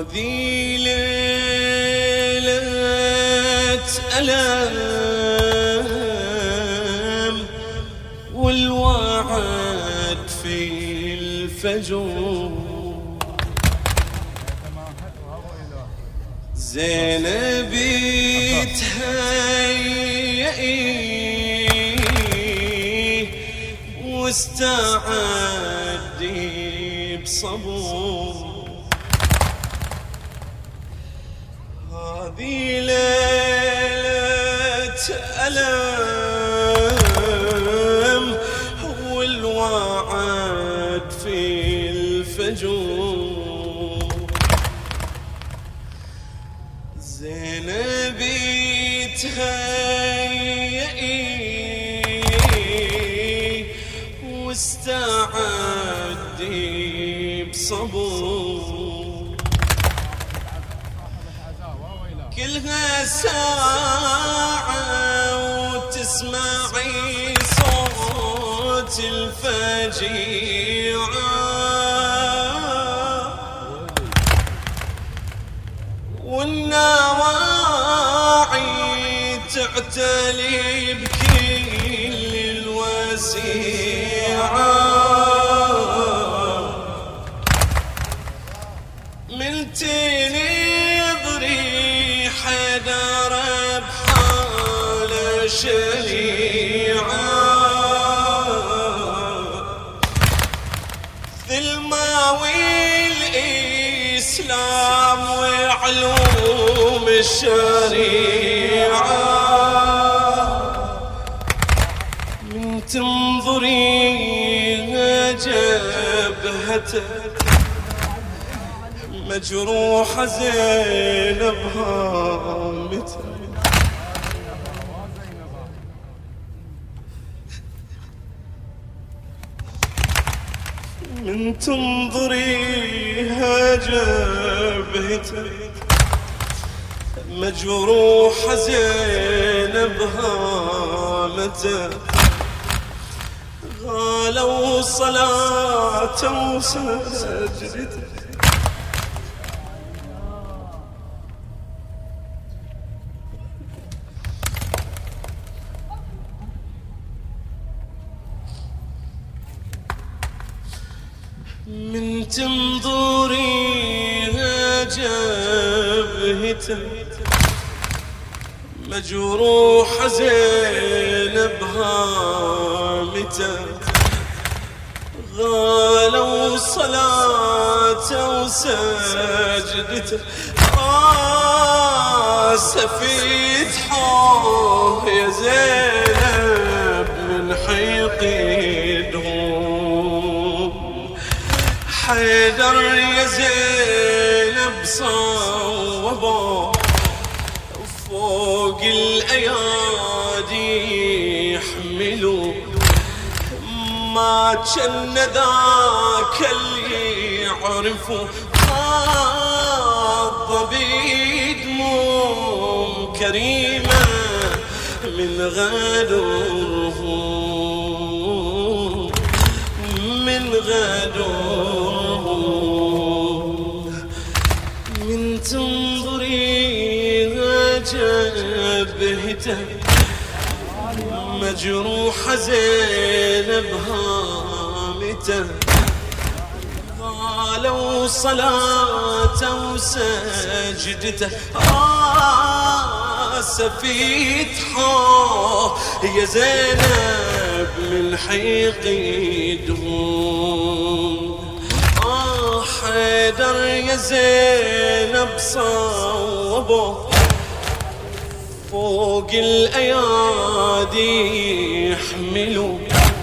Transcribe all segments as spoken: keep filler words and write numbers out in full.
هذه ليلة ألم والوعد في الفجر. زينب تهيئي واستعدي بصبر. هذه ليلة ألم والوعد في الفجر. زينب تهيئي واستعدي بصبر. كلها ساعة وتسمعي صوت الفجيعة والنواعي تعتلي بكل الوسيعة. من تنظري حدر بحال شنيعة ثلماوي الإسلام وعلوم الشريعة. من تنظري جبهته مجروحة زينب هامته. من تنظريها جبهته مجروحة زينب هامته. غالوا صلاة وسجدته من تنظريها جبهته مجروحة زينب هامته. غالوا صلاة وسجدته راسه في دحاه يا زينب من حيقيدهم. حيدر يا زينب صوبه فوق الأيادي يحملوا. ما كان ذاك اللي يعرفه خاض بدموم كريمة من غدرهم من غدرهم. من تنظريها جبهته مجروحة زينب هامته. غالوا صلاة وسجدته راسه في دحاه يا زينب من حيقيدهم. آه حيدر يا زينب صوبه فوق الأيادي يحملوا.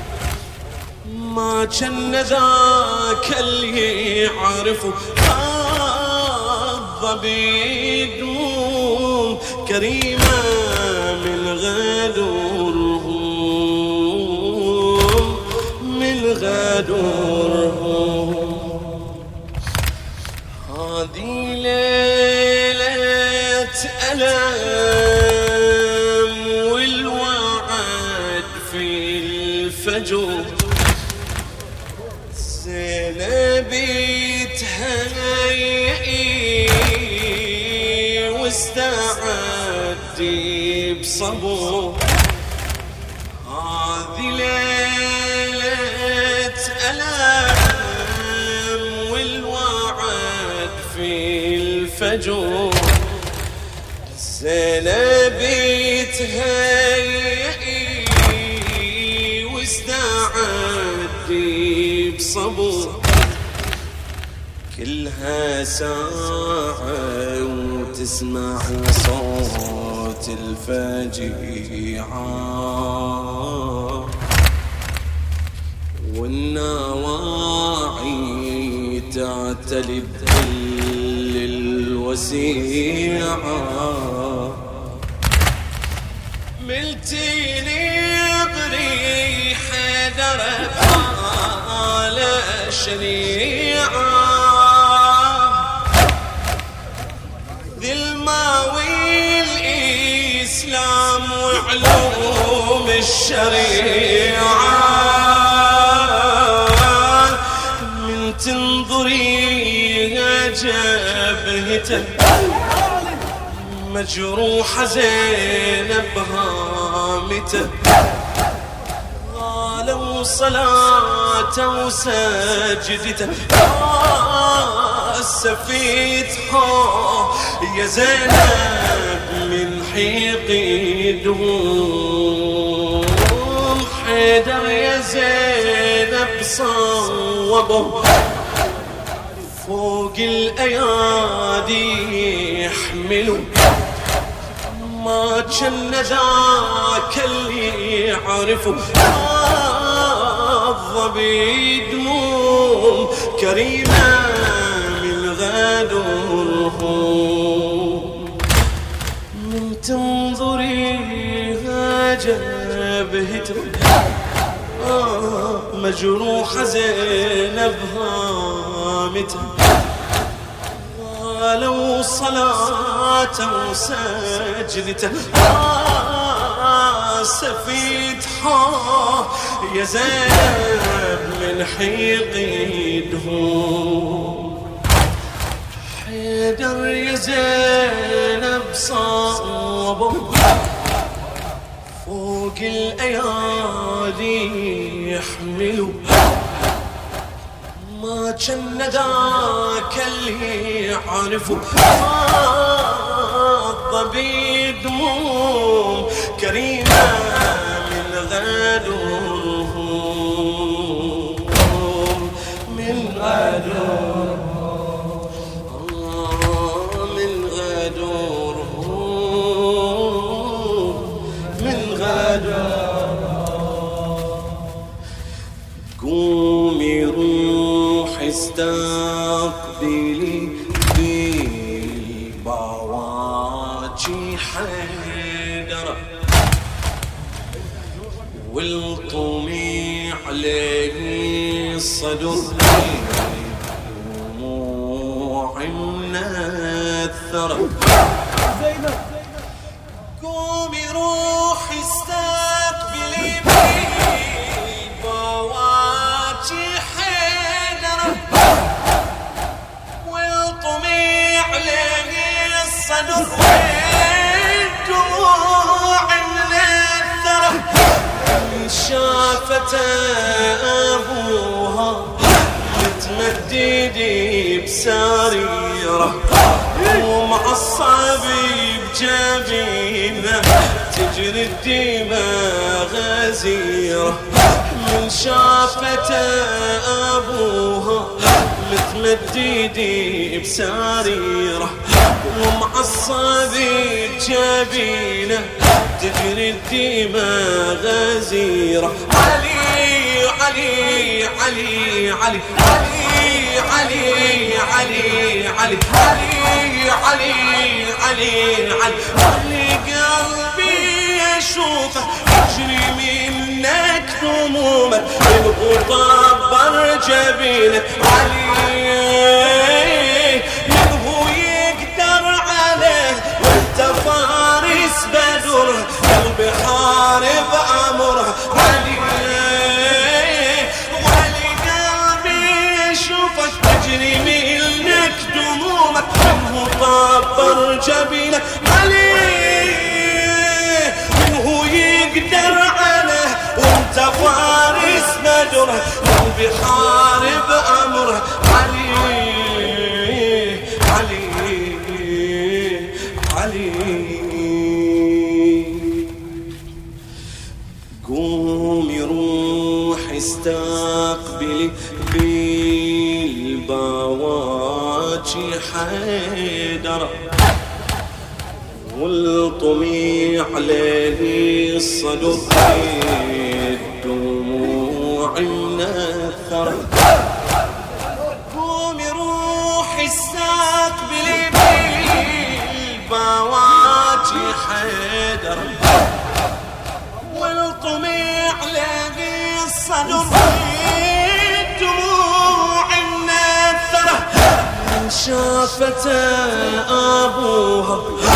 ما كان ذاك اللي يعرفه خاض بدموم كريمة من غدرهم من غدرهم. هذه ليلة ألم والوعد في الفجر. زينب تهيئي واستعدي بصبر. هذه ليلة ألم والوعد في الفجر. زينب تهيئي واستعدي بصبر. كلها ساعة وتسمع صوت الفجيعة والنواعي تعتلي بكل الوسيعة. ملتيني بريحة درفة على شريعة ذي الماوي الإسلام وعلوم الشريعة. من تنظريها جبهته مجروحة زينب هامته. قالوا صلاته وسجدته سفيتها يا زينب من حيق يدوم. حيدر يا زينب صوبه فوق الأيادي يحملوا. ما كان ذاك اللي يعرفه الضبي دموم كريمة من غدرهم. من تنظريها جبهته مجروحة زينب هامته. قالوا صلاته وسجدته سفيتها يا زينب من حيق يدهم. حيدر يا زينب صابه فوق الأيادي يحملوا. ما كان ذاك اللي يعرفه الضبي دموم كريمة من غدرهم. من غدرهم من غدرهم من غدرهم. قومي روحي استقبلي بالبواجي حيدر والطمي عليه الصدر دموع منثرة. قومي روحي استقبلي بالبواجي حيدر والطمي عليه الصدر دموع منثرة. شافت أبوها متمدد بسريرة ومعصب بجبينه تجري الدماء غزيرة. من شافت أبوها متمدد بسريرة ومعصب بجبينه تجري الدماء غزيرة. علي علي علي علي علي علي علي علي علي علي علي علي قلبي يشوفه يجري منك همومه يبغوا طبر جبينه. علي يبغوا يقدر عليه وانت فارس بدره قلبي حارب امره. علي وعلي قلبي يشوفك تجري منك دمومك منه طبر جبينك. وبحارب أمره علي علي علي. قومي روحي استقبلي بالبواجي حيدر، والطمي عليه الصدر الدموع منثرة. قومي روحي استقبلي بالبواجي حيدر، والطمي عليه الصدر الدموع منثرة. من شافت أبوها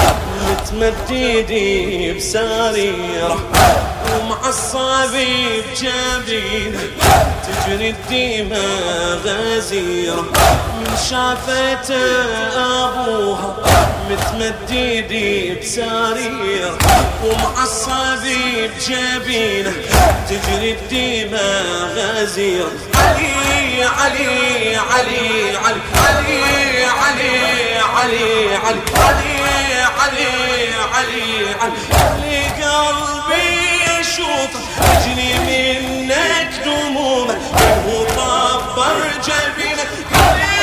متمددي بسريرة، ومعصبي بجبينه تجري الدمى غزيرة. من شافت أبوها متمددي بسريرة، ومعصبي بجبينه تجري الدمى غزيرة. علي علي علي علي علي علي علي علي علي علي علي علي. قلبي يشوفه يجري منك دمومه، منه طبر جبينه. علي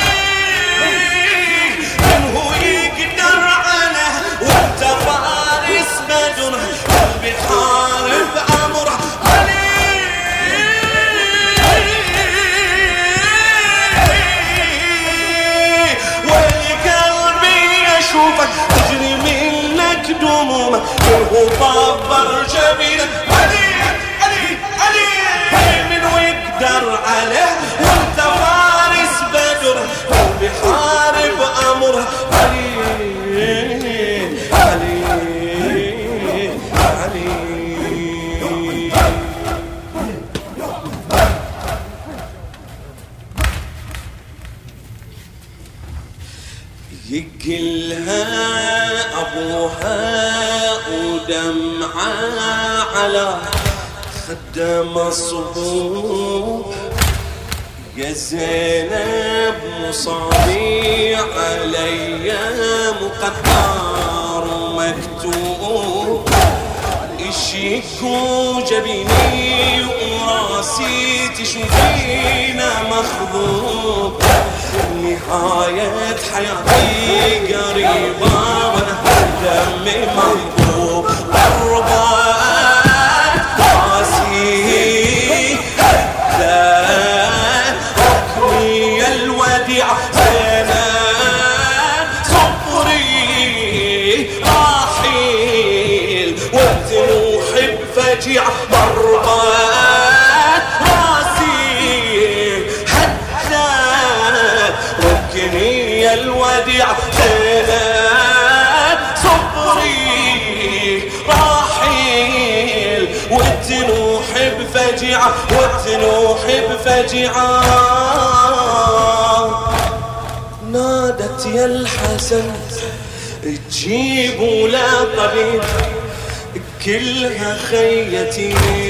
منه يقدر عنه وانت فارس بدره، قلبي حارب امره. علي والقلبي يشوفك تجري منك دمومه، منه طبر جبينه. علي علي علي منه يقدر عليه وانت فارس بدره، وبحارب امره. علي علي علي. يقلها أبوها ودمعة على خده مصبوب، يا زينب مصابي علي مقدر مكتوب. يشكوا جبيني وراسي تشوفينا مخضوب، نهاية حياتي قريبة وانا دمي منضوب. ضربات راسي حتى ركني الوديع، زينب صبري راحيل وذنوح بفجيع. ضربات راسي حتى ركني الوديع، زينب صبري راحيل والتنوح بفجيعة، والتنوح بفجيعة. نادت يا الحسن تجيبوا لا طبيب، كلها خيتي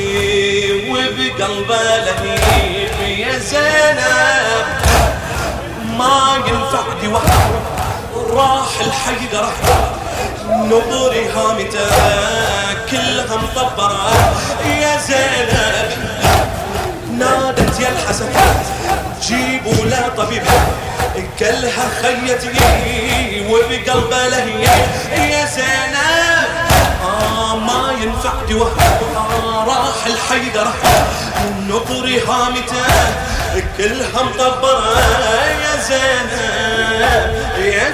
وبقلبها لهيب. يا زينب ما ينفع دواء، راح الحيدر نظري هامته كلها مطبرة. يا زينب نادت يا الحسن جيبوا لا طبيب، كلها خيتي وبقلبها لهيب. يا زينب آه ما ينفع دواء، آه راح الحيدر نظري هامته كلها مطبرة. يا زينب يا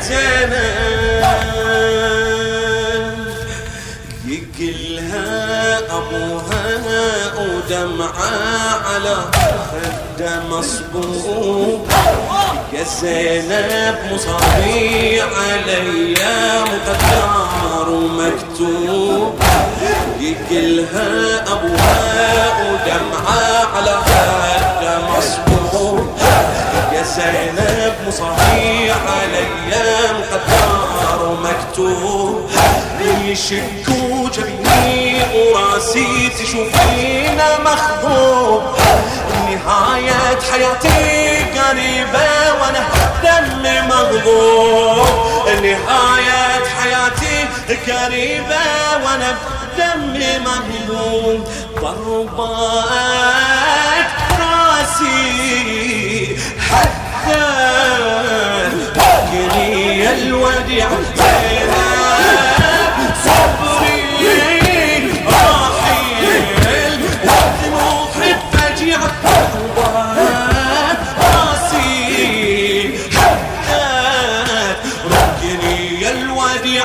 زينب يقلها أبوها ودمعة على خده مصبوب. يا زينب مصابي علي مقدر ومكتوب، يقلها أبوها ودمعة على خده مصبوب. يا زينب مصابي علي مقدر ومكتوب، يشكوا جبيني وراسي تشوفينا مخضوب، نهاية حياتي قريبة وانا دمي مغضوب، نهاية حياتي قريبة وانا دمي مغضوب. ضربات راسي حتى بقني الوديع زينب صبري راحيل ودموعي بفجيعة. ضربات راسي حتى بقني الوديع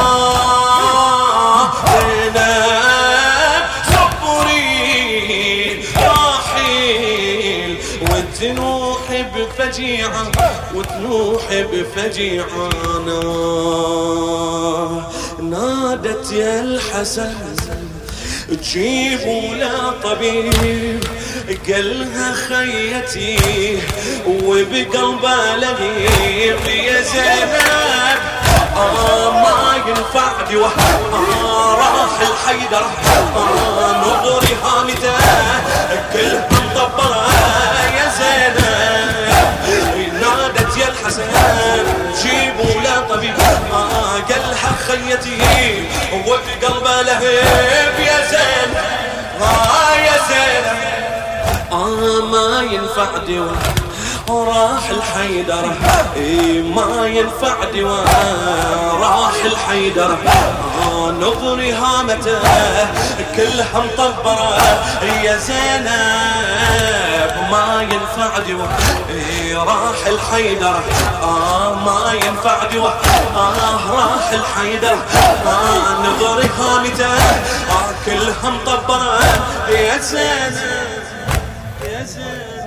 وتنوح بفجيعة وتنوح بفجيعة. نادت يا الحسن تجيبوا لا طبيب، قالها خيتي وبقلبها لهيب يا زينب. آه ما ينفع دواء، آه راح الحيدر، آه نظري هامته كلها مطبرة يا زينب. نادت يا الحسن جيبوا لا طبيب، آه قالها خيتي وبقلبها لهيب يا زينب. آه يا زينب آه ما ينفع دواء راح الحيدر، اي ما ينفع دواء راح الحيدر. آه نظري هامته كلها مطبرة يا زينب ما ينفع دواء، اي راح الحيدر. آه ما ينفع دواء آه راح الحيدر. آه نظري هامته آه كلها مطبرة يا زينب يا زينب.